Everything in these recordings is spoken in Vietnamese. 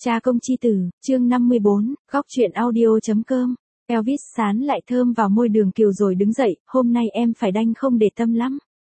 Cha công chi tử, chương 54, góc truyện audio.com. Elvis sán lại thơm vào môi Đường Kiều rồi đứng dậy, hôm nay em phải đanh không để tâm lắm.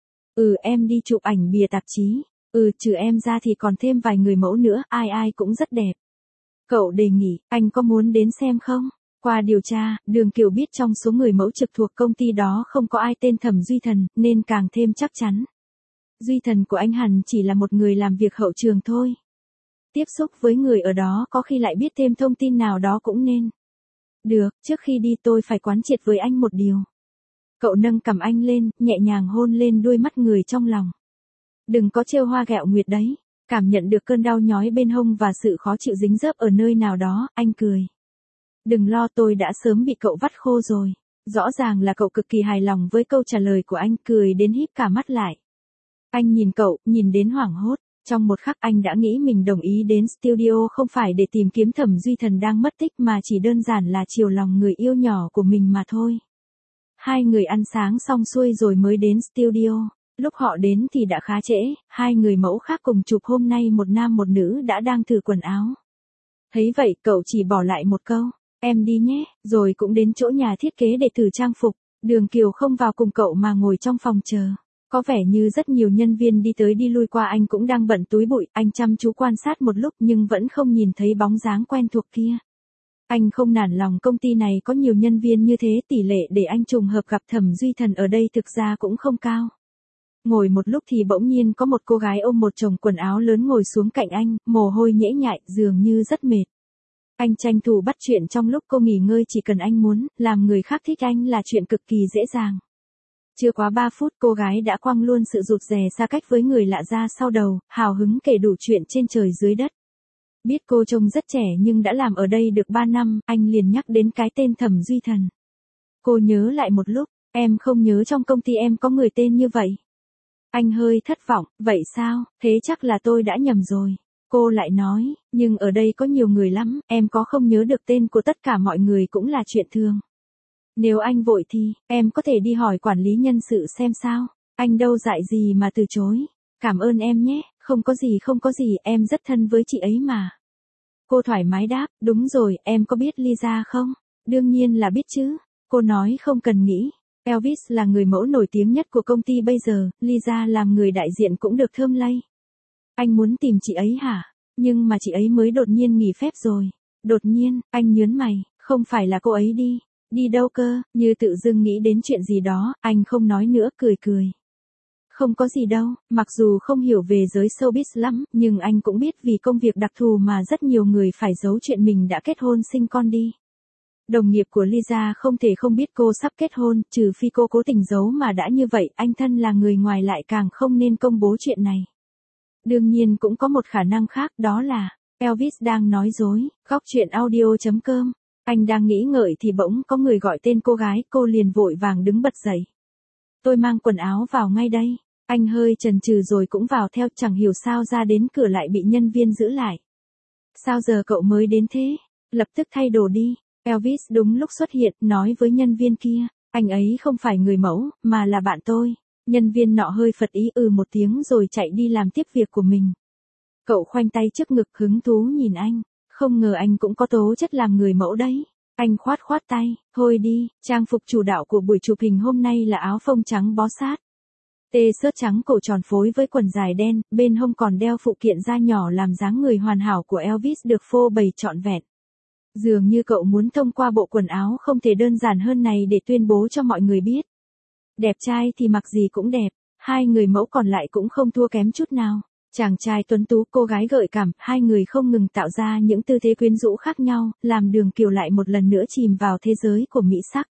Em đi chụp ảnh bìa tạp chí. Trừ em ra thì còn thêm vài người mẫu nữa, ai ai cũng rất đẹp. Cậu đề nghị, anh có muốn đến xem không? Qua điều tra, Đường Kiều biết trong số người mẫu trực thuộc công ty đó không có ai tên Thẩm Duy Thần, nên càng thêm chắc chắn. Duy Thần của anh hẳn chỉ là một người làm việc hậu trường thôi. Tiếp xúc với người ở đó có khi lại biết thêm thông tin nào đó cũng nên. Được, trước khi đi tôi phải quán triệt với anh một điều. Cậu nâng cằm anh lên, nhẹ nhàng hôn lên đuôi mắt người trong lòng. Đừng có trêu hoa ghẹo nguyệt đấy. Cảm nhận được cơn đau nhói bên hông và sự khó chịu dính dấp ở nơi nào đó, anh cười. Đừng lo, tôi đã sớm bị cậu vắt khô rồi. Rõ ràng là cậu cực kỳ hài lòng với câu trả lời của anh, cười đến híp cả mắt lại. Anh nhìn cậu, nhìn đến hoảng hốt. Trong một khắc anh đã nghĩ mình đồng ý đến studio không phải để tìm kiếm Thẩm Duy Thần đang mất tích mà chỉ đơn giản là chiều lòng người yêu nhỏ của mình mà thôi. Hai người ăn sáng xong xuôi rồi mới đến studio. Lúc họ đến thì đã khá trễ, hai người mẫu khác cùng chụp hôm nay một nam một nữ đã đang thử quần áo. Thấy vậy cậu chỉ bỏ lại một câu, em đi nhé, rồi cũng đến chỗ nhà thiết kế để thử trang phục. Đường Kiều không vào cùng cậu mà ngồi trong phòng chờ. Có vẻ như rất nhiều nhân viên đi tới đi lui qua, anh cũng đang bận túi bụi, anh chăm chú quan sát một lúc nhưng vẫn không nhìn thấy bóng dáng quen thuộc kia. Anh không nản lòng, công ty này có nhiều nhân viên như thế, tỷ lệ để anh trùng hợp gặp Thẩm Duy Thần ở đây thực ra cũng không cao. Ngồi một lúc thì bỗng nhiên có một cô gái ôm một chồng quần áo lớn ngồi xuống cạnh anh, mồ hôi nhễ nhại, dường như rất mệt. Anh tranh thủ bắt chuyện trong lúc cô nghỉ ngơi, chỉ cần anh muốn, làm người khác thích anh là chuyện cực kỳ dễ dàng. Chưa quá 3 phút cô gái đã quăng luôn sự rụt rè xa cách với người lạ ra sau đầu, hào hứng kể đủ chuyện trên trời dưới đất. Biết cô trông rất trẻ nhưng đã làm ở đây được 3 năm, anh liền nhắc đến cái tên Thẩm Duy Thần. Cô nhớ lại một lúc, em không nhớ trong công ty em có người tên như vậy. Anh hơi thất vọng, vậy sao, thế chắc là tôi đã nhầm rồi. Cô lại nói, nhưng ở đây có nhiều người lắm, em có không nhớ được tên của tất cả mọi người cũng là chuyện thường. Nếu anh vội thì, em có thể đi hỏi quản lý nhân sự xem sao. Anh đâu dại gì mà từ chối. Cảm ơn em nhé, không có gì, em rất thân với chị ấy mà. Cô thoải mái đáp, đúng rồi, em có biết Lisa không? Đương nhiên là biết chứ. Cô nói không cần nghĩ. Elvis là người mẫu nổi tiếng nhất của công ty bây giờ, Lisa làm người đại diện cũng được thơm lây. Anh muốn tìm chị ấy hả? Nhưng mà chị ấy mới đột nhiên nghỉ phép rồi. Đột nhiên, anh nhớn mày, không phải là cô ấy đi. Đi đâu cơ, như tự dưng nghĩ đến chuyện gì đó, anh không nói nữa, cười. Không có gì đâu, mặc dù không hiểu về giới showbiz lắm, nhưng anh cũng biết vì công việc đặc thù mà rất nhiều người phải giấu chuyện mình đã kết hôn sinh con đi. Đồng nghiệp của Lisa không thể không biết cô sắp kết hôn, trừ phi cô cố tình giấu, mà đã như vậy, anh thân là người ngoài lại càng không nên công bố chuyện này. Đương nhiên cũng có một khả năng khác, đó là Elvis đang nói dối. Góc truyện audio.com. Anh đang nghĩ ngợi thì bỗng có người gọi tên cô gái, cô liền vội vàng đứng bật dậy. Tôi mang quần áo vào ngay đây. Anh hơi chần chừ rồi cũng vào theo, chẳng hiểu sao ra đến cửa lại bị nhân viên giữ lại. Sao giờ cậu mới đến thế? Lập tức thay đồ đi. Elvis đúng lúc xuất hiện, nói với nhân viên kia, anh ấy không phải người mẫu, mà là bạn tôi. Nhân viên nọ hơi phật ý một tiếng rồi chạy đi làm tiếp việc của mình. Cậu khoanh tay trước ngực hứng thú nhìn anh. Không ngờ anh cũng có tố chất làm người mẫu đấy. Anh khoát tay, thôi đi, trang phục chủ đạo của buổi chụp hình hôm nay là áo phông trắng bó sát. T-shirt trắng cổ tròn phối với quần dài đen, bên hông còn đeo phụ kiện da nhỏ làm dáng người hoàn hảo của Elvis được phô bày trọn vẹn. Dường như cậu muốn thông qua bộ quần áo không thể đơn giản hơn này để tuyên bố cho mọi người biết. Đẹp trai thì mặc gì cũng đẹp, hai người mẫu còn lại cũng không thua kém chút nào. Chàng trai tuấn tú, cô gái gợi cảm, hai người không ngừng tạo ra những tư thế quyến rũ khác nhau, làm Đường Kiều lại một lần nữa chìm vào thế giới của mỹ sắc.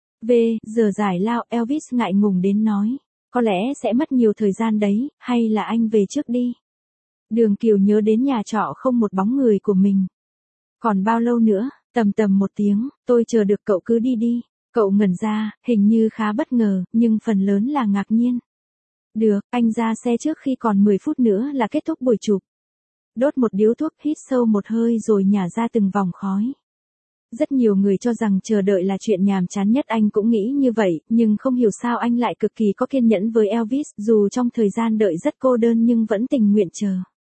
Giờ giải lao, Elvis ngại ngùng đến nói, có lẽ sẽ mất nhiều thời gian đấy, hay là anh về trước đi. Đường Kiều nhớ đến nhà trọ không một bóng người của mình. Còn bao lâu nữa? Tầm 1 tiếng, tôi chờ được, cậu cứ đi đi. Cậu ngẩn ra, hình như khá bất ngờ, nhưng phần lớn là ngạc nhiên. Được, anh ra xe trước khi còn 10 phút nữa là kết thúc buổi chụp. Đốt một điếu thuốc, hít sâu một hơi rồi nhả ra từng vòng khói. Rất nhiều người cho rằng chờ đợi là chuyện nhàm chán nhất, anh cũng nghĩ như vậy, nhưng không hiểu sao anh lại cực kỳ có kiên nhẫn với Elvis, dù trong thời gian đợi rất cô đơn nhưng vẫn tình nguyện chờ.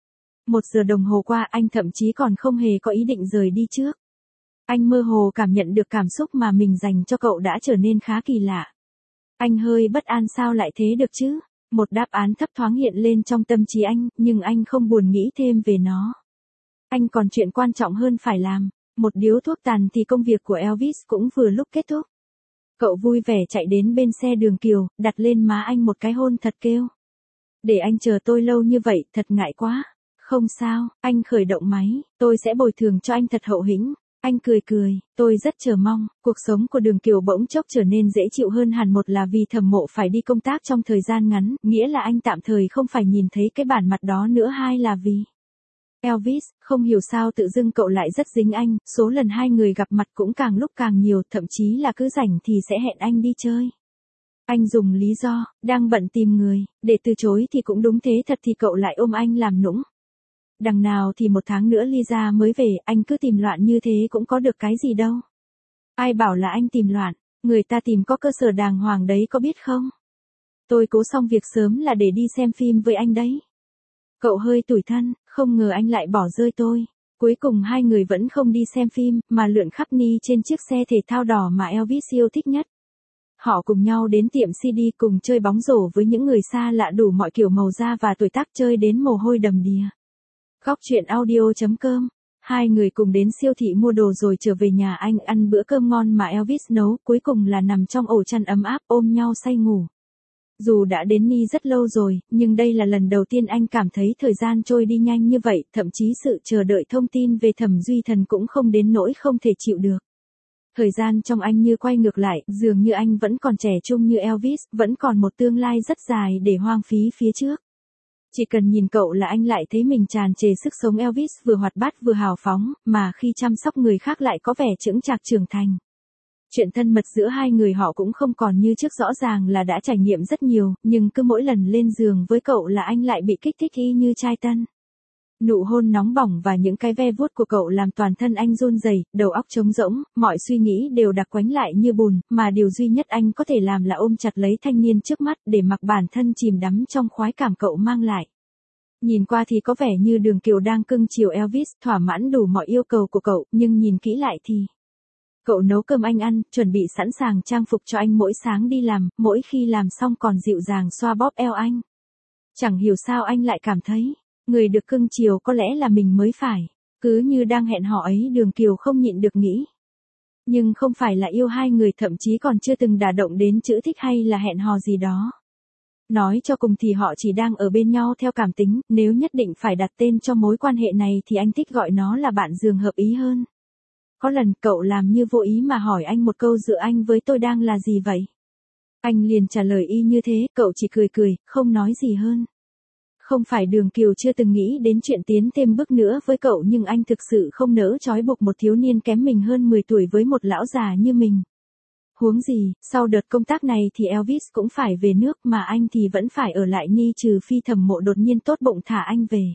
1 giờ đồng hồ qua anh thậm chí còn không hề có ý định rời đi trước. Anh mơ hồ cảm nhận được cảm xúc mà mình dành cho cậu đã trở nên khá kỳ lạ. Anh hơi bất an sao lại thế được chứ? Một đáp án thấp thoáng hiện lên trong tâm trí anh, nhưng anh không buồn nghĩ thêm về nó. Anh còn chuyện quan trọng hơn phải làm. Một điếu thuốc tàn thì công việc của Elvis cũng vừa lúc kết thúc. Cậu vui vẻ chạy đến bên xe Đường Kiều, đặt lên má anh một cái hôn thật kêu. Để anh chờ tôi lâu như vậy, thật ngại quá. Không sao, anh khởi động máy, tôi sẽ bồi thường cho anh thật hậu hĩnh. Anh cười cười, tôi rất chờ mong. Cuộc sống của Đường Kiều bỗng chốc trở nên dễ chịu hơn hẳn, một là vì Thẩm Mộ phải đi công tác trong thời gian ngắn, nghĩa là anh tạm thời không phải nhìn thấy cái bản mặt đó nữa, hai là vì Elvis, không hiểu sao tự dưng cậu lại rất dính anh, số lần hai người gặp mặt cũng càng lúc càng nhiều, thậm chí là cứ rảnh thì sẽ hẹn anh đi chơi. Anh dùng lý do, đang bận tìm người, để từ chối thì cũng đúng thế thật thì cậu lại ôm anh làm nũng. Đằng nào thì 1 tháng nữa Lisa mới về, anh cứ tìm loạn như thế cũng có được cái gì đâu. Ai bảo là anh tìm loạn, người ta tìm có cơ sở đàng hoàng đấy có biết không? Tôi cố xong việc sớm là để đi xem phim với anh đấy. Cậu hơi tủi thân, không ngờ anh lại bỏ rơi tôi. Cuối cùng hai người vẫn không đi xem phim, mà lượn khắp Ni trên chiếc xe thể thao đỏ mà Elvis yêu thích nhất. Họ cùng nhau đến tiệm CD, cùng chơi bóng rổ với những người xa lạ đủ mọi kiểu màu da và tuổi tác, chơi đến mồ hôi đầm đìa. Góc truyện audio.com. Hai người cùng đến siêu thị mua đồ rồi trở về nhà anh ăn bữa cơm ngon mà Elvis nấu, cuối cùng là nằm trong ổ chăn ấm áp ôm nhau say ngủ. Dù đã đến Ni rất lâu rồi, nhưng đây là lần đầu tiên anh cảm thấy thời gian trôi đi nhanh như vậy, thậm chí sự chờ đợi thông tin về Thẩm Duy Thần cũng không đến nỗi không thể chịu được. Thời gian trong anh như quay ngược lại, dường như anh vẫn còn trẻ trung như Elvis, vẫn còn một tương lai rất dài để hoang phí phía trước. Chỉ cần nhìn cậu là anh lại thấy mình tràn trề sức sống. Elvis vừa hoạt bát vừa hào phóng, mà khi chăm sóc người khác lại có vẻ chững chạc trưởng thành. Chuyện thân mật giữa hai người họ cũng không còn như trước, rõ ràng là đã trải nghiệm rất nhiều, nhưng cứ mỗi lần lên giường với cậu là anh lại bị kích thích y như trai tân. Nụ hôn nóng bỏng và những cái ve vuốt của cậu làm toàn thân anh run rẩy, đầu óc trống rỗng, mọi suy nghĩ đều đặc quánh lại như bùn, mà điều duy nhất anh có thể làm là ôm chặt lấy thanh niên trước mắt để mặc bản thân chìm đắm trong khoái cảm cậu mang lại. Nhìn qua thì có vẻ như Đường Kiều đang cưng chiều Elvis, thỏa mãn đủ mọi yêu cầu của cậu, nhưng nhìn kỹ lại thì cậu nấu cơm anh ăn, chuẩn bị sẵn sàng trang phục cho anh mỗi sáng đi làm, mỗi khi làm xong còn dịu dàng xoa bóp eo anh. Chẳng hiểu sao anh lại cảm thấy, người được cưng chiều có lẽ là mình mới phải. Cứ như đang hẹn hò ấy, Đường Kiều không nhịn được nghĩ. Nhưng không phải là yêu hai người, thậm chí còn chưa từng đả động đến chữ thích hay là hẹn hò gì đó. Nói cho cùng thì họ chỉ đang ở bên nhau theo cảm tính, nếu nhất định phải đặt tên cho mối quan hệ này thì anh thích gọi nó là bạn giường hợp ý hơn. Có lần cậu làm như vô ý mà hỏi anh một câu, giữa anh với tôi đang là gì vậy? Anh liền trả lời y như thế, cậu chỉ cười cười, không nói gì hơn. Không phải Đường Kiều chưa từng nghĩ đến chuyện tiến thêm bước nữa với cậu, nhưng anh thực sự không nỡ trói buộc một thiếu niên kém mình hơn 10 tuổi với một lão già như mình. Huống gì, sau đợt công tác này thì Elvis cũng phải về nước, mà anh thì vẫn phải ở lại Ni, trừ phi Thẩm Mộ đột nhiên tốt bụng thả anh về.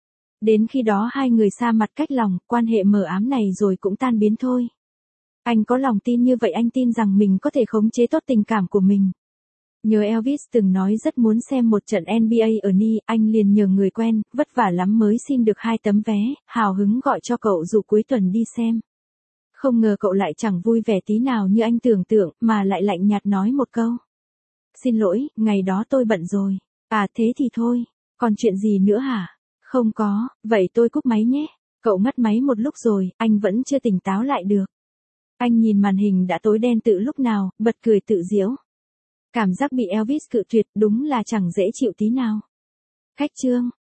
Đến khi đó hai người xa mặt cách lòng, quan hệ mờ ám này rồi cũng tan biến thôi. Anh có lòng tin như vậy, anh tin rằng mình có thể khống chế tốt tình cảm của mình. Nhớ Elvis từng nói rất muốn xem một trận NBA ở Ni, anh liền nhờ người quen, vất vả lắm mới xin được 2 tấm vé, hào hứng gọi cho cậu dụ cuối tuần đi xem. Không ngờ cậu lại chẳng vui vẻ tí nào như anh tưởng tượng, mà lại lạnh nhạt nói một câu. Xin lỗi, ngày đó tôi bận rồi. À thế thì thôi, còn chuyện gì nữa hả? Không có, vậy tôi cúp máy nhé. Cậu ngắt máy một lúc rồi, anh vẫn chưa tỉnh táo lại được. Anh nhìn màn hình đã tối đen từ lúc nào, bật cười tự giễu. Cảm giác bị Elvis cự tuyệt đúng là chẳng dễ chịu tí nào. Khách chương.